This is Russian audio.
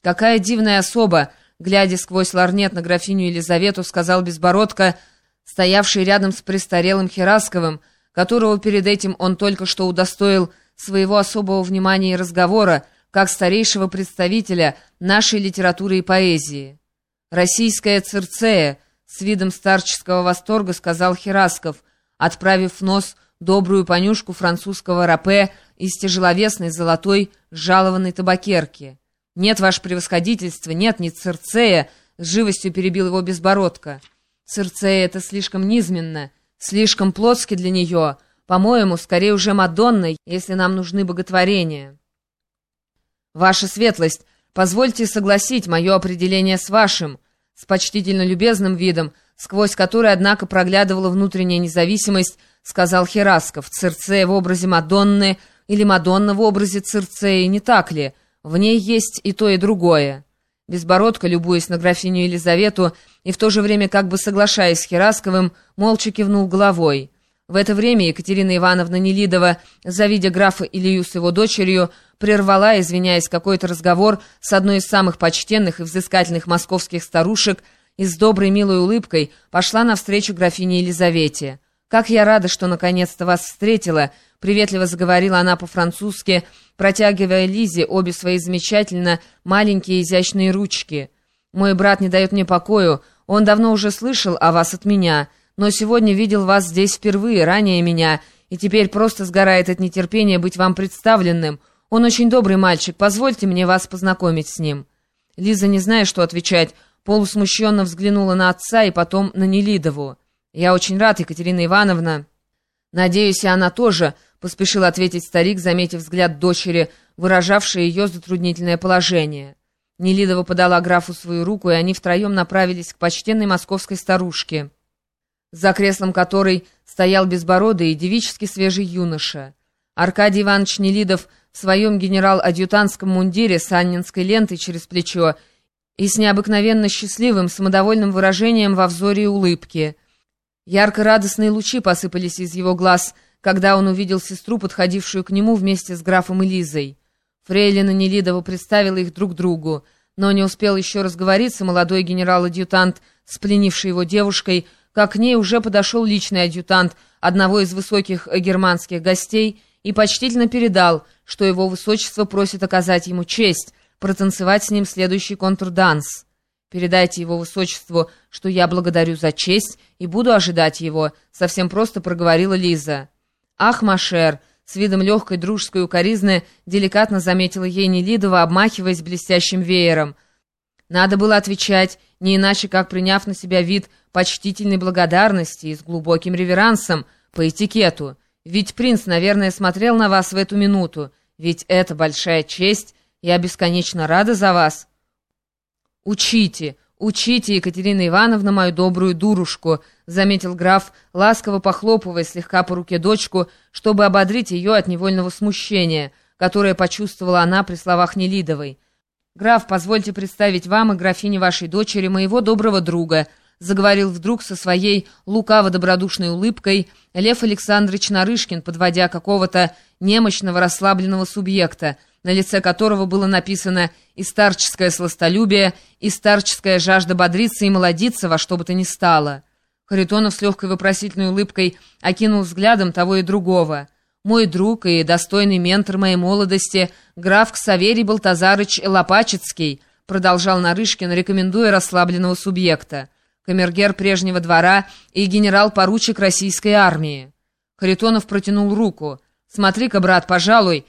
«Какая дивная особа!» — глядя сквозь лорнет на графиню Елизавету, сказал Безбородко, стоявший рядом с престарелым Херасковым, которого перед этим он только что удостоил своего особого внимания и разговора, как старейшего представителя нашей литературы и поэзии. «Российская Цирцея», — с видом старческого восторга сказал Херасков, отправив в нос добрую понюшку французского рапе из тяжеловесной золотой жалованной табакерки. «Нет, ваше превосходительство, нет, не Цирцея», — с живостью перебил его Безбородко. «Цирцея — это слишком низменно, слишком плотски для нее, по-моему, скорее уже Мадонна, если нам нужны боготворения». «Ваша светлость, позвольте согласить мое определение с вашим», с почтительно любезным видом, сквозь который, однако, проглядывала внутренняя независимость, сказал Херасков. «Цирцея в образе Мадонны или Мадонна в образе Цирцеи, не так ли? В ней есть и то, и другое». Безбородко, любуясь на графиню Елизавету и в то же время как бы соглашаясь с Херасковым, молча кивнул головой. В это время Екатерина Ивановна Нелидова, завидя графа Илью с его дочерью, прервала, извиняясь, какой-то разговор с одной из самых почтенных и взыскательных московских старушек и с доброй милой улыбкой пошла навстречу графине Елизавете. «Как я рада, что наконец-то вас встретила!» — приветливо заговорила она по-французски, протягивая Лизе обе свои замечательно маленькие изящные ручки. «Мой брат не дает мне покою, он давно уже слышал о вас от меня, но сегодня видел вас здесь впервые, ранее меня, и теперь просто сгорает от нетерпения быть вам представленным. Он очень добрый мальчик, позвольте мне вас познакомить с ним». Лиза, не зная, что отвечать, полусмущенно взглянула на отца и потом на Нелидову. «Я очень рад, Екатерина Ивановна». «Надеюсь, и она тоже», — поспешил ответить старик, заметив взгляд дочери, выражавший ее затруднительное положение. Нелидова подала графу свою руку, и они втроем направились к почтенной московской старушке, за креслом которой стоял безбородый и девически свежий юноша. Аркадий Иванович Нелидов в своем генерал-адъютантском мундире с анненской лентой через плечо и с необыкновенно счастливым, самодовольным выражением во взоре и улыбке. Ярко-радостные лучи посыпались из его глаз, когда он увидел сестру, подходившую к нему вместе с графом и Лизой. Фрейлина Нелидова представила их друг другу, но не успел еще разговориться молодой генерал-адъютант с пленившей его девушкой, как к ней уже подошел личный адъютант одного из высоких германских гостей и почтительно передал, что его высочество просит оказать ему честь, протанцевать с ним следующий контрданс. «Передайте его высочеству, что я благодарю за честь и буду ожидать его», — совсем просто проговорила Лиза. «Ах, Машер!» — с видом легкой дружеской укоризны деликатно заметила ей Нелидова, обмахиваясь блестящим веером. Надо было отвечать, не иначе как приняв на себя вид почтительной благодарности и с глубоким реверансом, по этикету. Ведь принц, наверное, смотрел на вас в эту минуту. Ведь это большая честь, я бесконечно рада за вас. «Учите, учите, Екатерина Ивановна, мою добрую дурушку», — заметил граф, ласково похлопывая слегка по руке дочку, чтобы ободрить ее от невольного смущения, которое почувствовала она при словах Нелидовой. «Граф, позвольте представить вам и графине вашей дочери моего доброго друга», — заговорил вдруг со своей лукаво-добродушной улыбкой Лев Александрович Нарышкин, подводя какого-то немощного расслабленного субъекта, на лице которого было написано и старческое сластолюбие, и старческая жажда бодриться и молодиться во что бы то ни стало. Харитонов с легкой вопросительной улыбкой окинул взглядом того и другого. «Мой друг и достойный ментор моей молодости, граф Ксаверий Балтазарыч Лопачицкий», продолжал Нарышкин, рекомендуя расслабленного субъекта, камергер прежнего двора и генерал-поручик российской армии. Харитонов протянул руку. «Смотри-ка, брат, пожалуй,